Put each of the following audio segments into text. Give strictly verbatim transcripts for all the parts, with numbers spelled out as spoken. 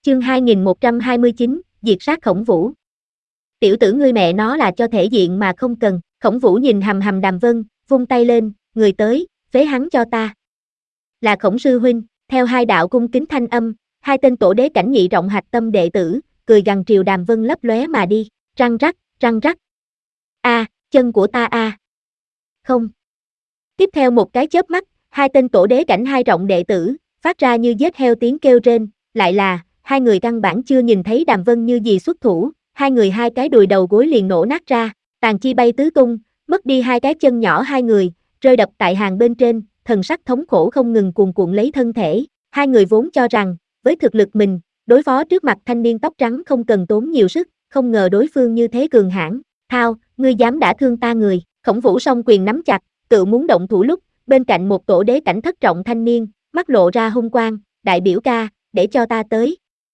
Chương hai nghìn một trăm hai mươi chín, diệt sát Khổng Vũ. Tiểu tử ngươi mẹ nó là cho thể diện mà không cần. Khổng Vũ nhìn hằm hằm Đàm Vân, vung tay lên, người tới, phế hắn cho ta. Là Khổng sư huynh. Theo hai đạo cung kính thanh âm, hai tên tổ đế cảnh nhị rộng hạch tâm đệ tử, cười gằn triều Đàm Vân lấp lóe mà đi, răng rắc, răng rắc. A, chân của ta a. À. Không. Tiếp theo một cái chớp mắt, hai tên tổ đế cảnh hai rộng đệ tử, phát ra như giết heo tiếng kêu rên, lại là, hai người căn bản chưa nhìn thấy Đàm Vân như gì xuất thủ, hai người hai cái đùi đầu gối liền nổ nát ra, tàn chi bay tứ tung, mất đi hai cái chân nhỏ hai người, rơi đập tại hàng bên trên, thần sắc thống khổ không ngừng cuồn cuộn lấy thân thể, hai người vốn cho rằng, với thực lực mình, đối phó trước mặt thanh niên tóc trắng không cần tốn nhiều sức, không ngờ đối phương như thế cường hãn, thao, ngươi dám đả thương ta người, Khổng Vũ song quyền nắm chặt, tự muốn động thủ lúc, bên cạnh một tổ đế cảnh thất trọng thanh niên, mắt lộ ra hung quang, đại biểu ca, để cho ta tới.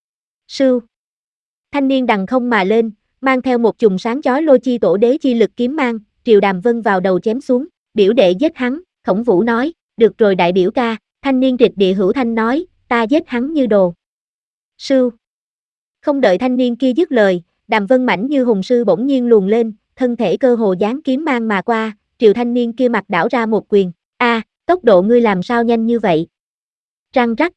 Sưu. Thanh niên đằng không mà lên, mang theo một chùm sáng chói lôi chi tổ đế chi lực kiếm mang, triều Đàm Vân vào đầu chém xuống, biểu đệ giết hắn, Khổng Vũ nói, được rồi đại biểu ca, thanh niên trịch địa hữu thanh nói, ta giết hắn như đồ. Sưu. Không đợi thanh niên kia dứt lời, Đàm Vân mảnh như hùng sư bỗng nhiên luồn lên, thân thể cơ hồ dán kiếm mang mà qua, triều thanh niên kia mặt đảo ra một quyền, a, à, tốc độ ngươi làm sao nhanh như vậy? Răng rắc.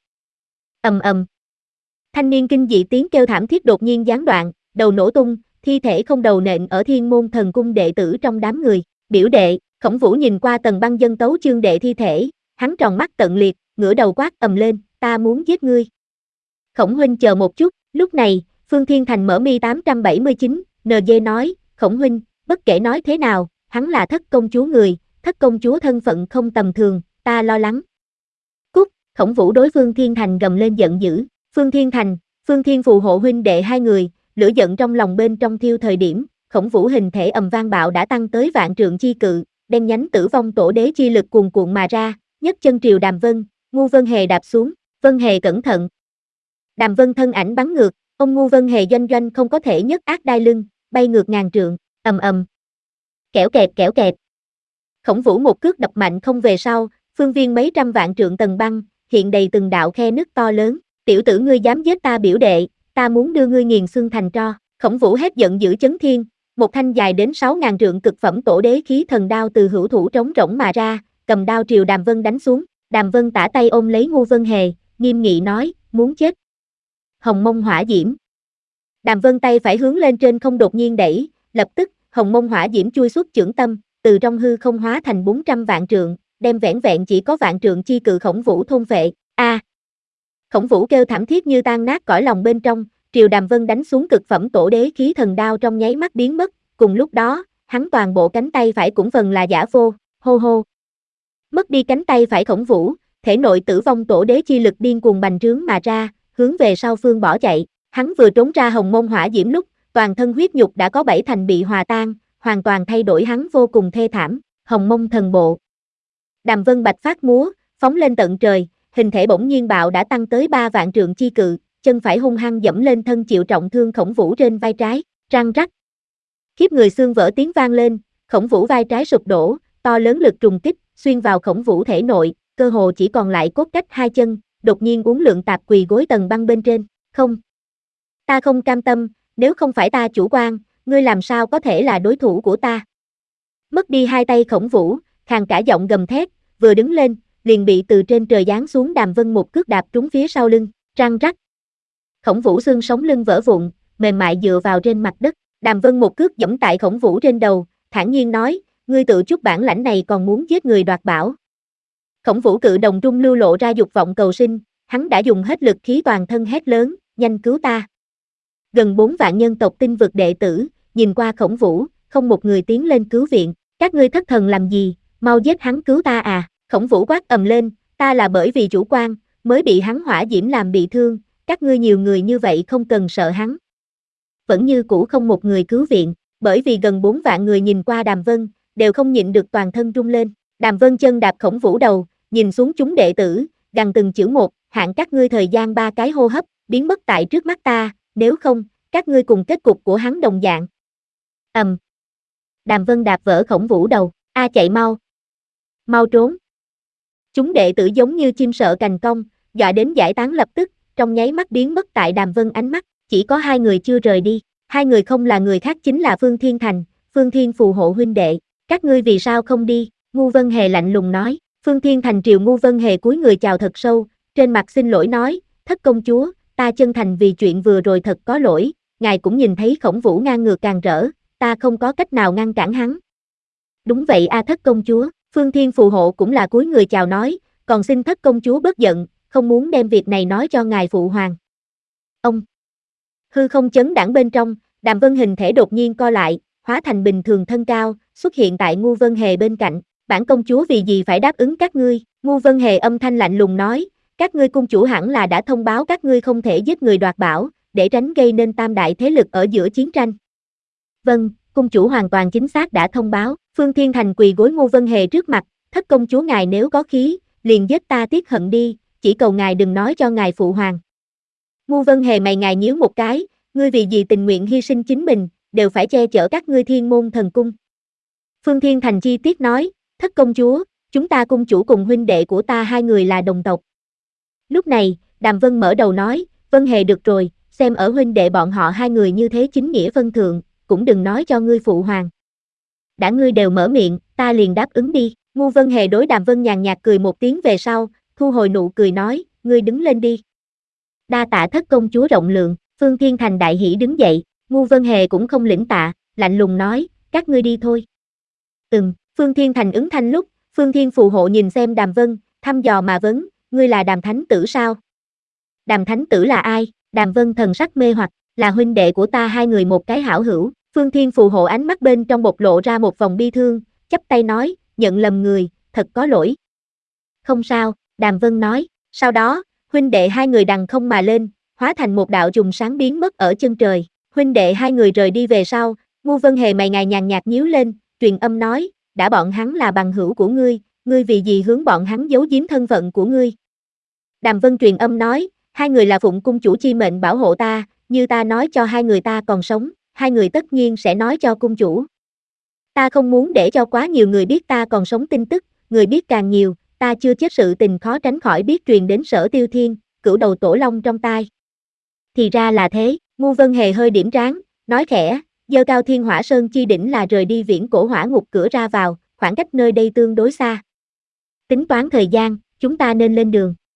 Ầm ầm. Thanh niên kinh dị tiếng kêu thảm thiết đột nhiên gián đoạn, đầu nổ tung, thi thể không đầu nện ở Thiên Môn Thần Cung đệ tử trong đám người. Biểu đệ, Khổng Vũ nhìn qua Tần Băng Dân tấu chương đệ thi thể, hắn tròn mắt tận liệt, ngửa đầu quát ầm lên, ta muốn giết ngươi. Khổng huynh chờ một chút, lúc này, Phương Thiên Thành mở mi tám trăm bảy mươi chín, en giê nói, Khổng huynh, bất kể nói thế nào, hắn là thất công chúa người, thất công chúa thân phận không tầm thường, ta lo lắng. Cút, Khổng Vũ đối Phương Thiên Thành gầm lên giận dữ. Phương Thiên Thành, Phương Thiên phù hộ huynh đệ hai người, lửa giận trong lòng bên trong thiêu thời điểm, Khổng Vũ hình thể ầm vang bạo đã tăng tới vạn trượng chi cự, đen nhánh tử vong tổ đế chi lực cuồn cuộn mà ra, nhấc chân triều Đàm Vân, Ngu Vân Hề đạp xuống, Vân Hề cẩn thận. Đàm Vân thân ảnh bắn ngược, ông Ngu Vân Hề doanh doanh không có thể nhấc ác đai lưng, bay ngược ngàn trượng, ầm ầm. Kẻo kẹt kẻo kẹt. Khổng Vũ một cước đập mạnh không về sau, phương viên mấy trăm vạn trượng tầng băng, hiện đầy từng đạo khe nứt to lớn. Tiểu tử ngươi dám giết ta biểu đệ, ta muốn đưa ngươi nghiền xương thành tro. Khổng Vũ hét giận dữ chấn thiên, một thanh dài đến sáu ngàn trượng cực phẩm tổ đế khí thần đao từ hữu thủ trống rỗng mà ra, cầm đao triều Đàm Vân đánh xuống. Đàm Vân tả tay ôm lấy Ngu Vân Hề, nghiêm nghị nói, muốn chết. Hồng Mông Hỏa Diễm. Đàm Vân tay phải hướng lên trên không đột nhiên đẩy, lập tức, Hồng Mông Hỏa Diễm chui xuất chưởng tâm, từ trong hư không hóa thành bốn trăm vạn trượng, đem vẻn vẹn chỉ có vạn trượng chi cự Khổng Vũ thôn phệ. A. À. Khổng Vũ kêu thảm thiết như tan nát cõi lòng bên trong, triều Đàm Vân đánh xuống cực phẩm tổ đế khí thần đao trong nháy mắt biến mất, cùng lúc đó, hắn toàn bộ cánh tay phải cũng phần là giả vô, hô hô. Mất đi cánh tay phải Khổng Vũ, thể nội tử vong tổ đế chi lực điên cuồng bành trướng mà ra, hướng về sau phương bỏ chạy, hắn vừa trốn ra Hồng Mông Hỏa Diễm lúc, toàn thân huyết nhục đã có bảy thành bị hòa tan, hoàn toàn thay đổi hắn vô cùng thê thảm, Hồng Mông Thần Bộ. Đàm Vân bạch phát múa, phóng lên tận trời, hình thể bỗng nhiên bạo đã tăng tới ba vạn trượng chi cự, chân phải hung hăng dẫm lên thân chịu trọng thương Khổng Vũ trên vai trái, răng rắc. Khiếp người xương vỡ tiếng vang lên, Khổng Vũ vai trái sụp đổ, to lớn lực trùng kích, xuyên vào Khổng Vũ thể nội, cơ hồ chỉ còn lại cốt cách hai chân, đột nhiên uốn lượn tạp quỳ gối tầng băng bên trên, không. Ta không cam tâm, nếu không phải ta chủ quan, ngươi làm sao có thể là đối thủ của ta. Mất đi hai tay Khổng Vũ, khàn cả giọng gầm thét, vừa đứng lên, liền bị từ trên trời giáng xuống Đàm Vân một cước đạp trúng phía sau lưng, răng rắc. Khổng Vũ xương sống lưng vỡ vụn, mềm mại dựa vào trên mặt đất, Đàm Vân một cước giẫm tại Khổng Vũ trên đầu, thản nhiên nói, ngươi tự chút bản lãnh này còn muốn giết người đoạt bảo. Khổng Vũ cự đồng trung lưu lộ ra dục vọng cầu sinh, hắn đã dùng hết lực khí toàn thân hét lớn, nhanh cứu ta. Gần bốn vạn nhân tộc tinh vực đệ tử, nhìn qua Khổng Vũ, không một người tiến lên cứu viện, các ngươi thất thần làm gì, mau giết hắn cứu ta à. Khổng Vũ quát ầm lên, ta là bởi vì chủ quan, mới bị hắn hỏa diễm làm bị thương, các ngươi nhiều người như vậy không cần sợ hắn. Vẫn như cũ không một người cứu viện, bởi vì gần bốn vạn người nhìn qua Đàm Vân, đều không nhịn được toàn thân rung lên. Đàm Vân chân đạp Khổng Vũ đầu, nhìn xuống chúng đệ tử, gằn từng chữ một, hạn các ngươi thời gian ba cái hô hấp, biến mất tại trước mắt ta, nếu không, các ngươi cùng kết cục của hắn đồng dạng. Ầm. Um. Đàm Vân đạp vỡ Khổng Vũ đầu, a chạy mau. Mau trốn. Chúng đệ tử giống như chim sợ cành cong, dọa đến giải tán lập tức, trong nháy mắt biến mất tại Đàm Vân ánh mắt, chỉ có hai người chưa rời đi, hai người không là người khác chính là Phương Thiên Thành, Phương Thiên phù hộ huynh đệ, các ngươi vì sao không đi, Ngu Vân Hề lạnh lùng nói, Phương Thiên Thành triều Ngu Vân Hề cúi người chào thật sâu, trên mặt xin lỗi nói, thất công chúa, ta chân thành vì chuyện vừa rồi thật có lỗi, ngài cũng nhìn thấy Khổng Vũ ngang ngược càng rỡ, ta không có cách nào ngăn cản hắn. Đúng vậy a thất công chúa, Phương Thiên phù hộ cũng là cúi người chào nói, còn xin thất công chúa bớt giận, không muốn đem việc này nói cho ngài phụ hoàng. Ông hư không chấn đãng bên trong, Đàm Vân hình thể đột nhiên co lại, hóa thành bình thường thân cao, xuất hiện tại Ngu Vân Hề bên cạnh, bản công chúa vì gì phải đáp ứng các ngươi, Ngu Vân Hề âm thanh lạnh lùng nói, các ngươi cung chủ hẳn là đã thông báo các ngươi không thể giết người đoạt bảo, để tránh gây nên tam đại thế lực ở giữa chiến tranh. Vâng, cung chủ hoàn toàn chính xác đã thông báo, Phương Thiên Thành quỳ gối Ngu Vân Hề trước mặt, thất công chúa ngài nếu có khí, liền giết ta tiếc hận đi, chỉ cầu ngài đừng nói cho ngài phụ hoàng. Ngu Vân Hề mày ngài nhíu một cái, ngươi vì gì tình nguyện hy sinh chính mình, đều phải che chở các ngươi Thiên Môn Thần Cung. Phương Thiên Thành chi tiết nói, thất công chúa, chúng ta cung chủ cùng huynh đệ của ta hai người là đồng tộc. Lúc này, Đàm Vân mở đầu nói, Vân Hề được rồi, xem ở huynh đệ bọn họ hai người như thế chính nghĩa phân thượng, cũng đừng nói cho ngươi phụ hoàng. Đã ngươi đều mở miệng, ta liền đáp ứng đi, Ngu Vân Hề đối Đàm Vân nhàn nhạt cười một tiếng về sau, thu hồi nụ cười nói, ngươi đứng lên đi. Đa tạ thất công chúa rộng lượng, Phương Thiên Thành đại hỉ đứng dậy, Ngu Vân Hề cũng không lĩnh tạ, lạnh lùng nói, các ngươi đi thôi. Ừm, Phương Thiên Thành ứng thanh lúc, Phương Thiên phù hộ nhìn xem Đàm Vân, thăm dò mà vấn, ngươi là Đàm Thánh Tử sao? Đàm Thánh Tử là ai? Đàm Vân thần sắc mê hoặc, là huynh đệ của ta hai người một cái hảo hữu, Phương Thiên phù hộ ánh mắt bên trong bộc lộ ra một vòng bi thương, chắp tay nói, nhận lầm người, thật có lỗi. Không sao, Đàm Vân nói, sau đó, huynh đệ hai người đằng không mà lên, hóa thành một đạo trùng sáng biến mất ở chân trời, huynh đệ hai người rời đi về sau, Ngu Vân Hề mày ngài nhàn nhạt nhíu lên, truyền âm nói, đã bọn hắn là bằng hữu của ngươi, ngươi vì gì hướng bọn hắn giấu giếm thân phận của ngươi. Đàm Vân truyền âm nói, hai người là phụng cung chủ chi mệnh bảo hộ ta, như ta nói cho hai người ta còn sống, hai người tất nhiên sẽ nói cho cung chủ. Ta không muốn để cho quá nhiều người biết ta còn sống tin tức, người biết càng nhiều, ta chưa chết sự tình khó tránh khỏi biết truyền đến Sở Tiêu Thiên, cửu đầu tổ long trong tai. Thì ra là thế, Ngu Vân Hề hơi điểm trán, nói khẽ, giơ cao Thiên Hỏa Sơn chi đỉnh là rời đi viễn cổ hỏa ngục cửa ra vào, khoảng cách nơi đây tương đối xa. Tính toán thời gian, chúng ta nên lên đường.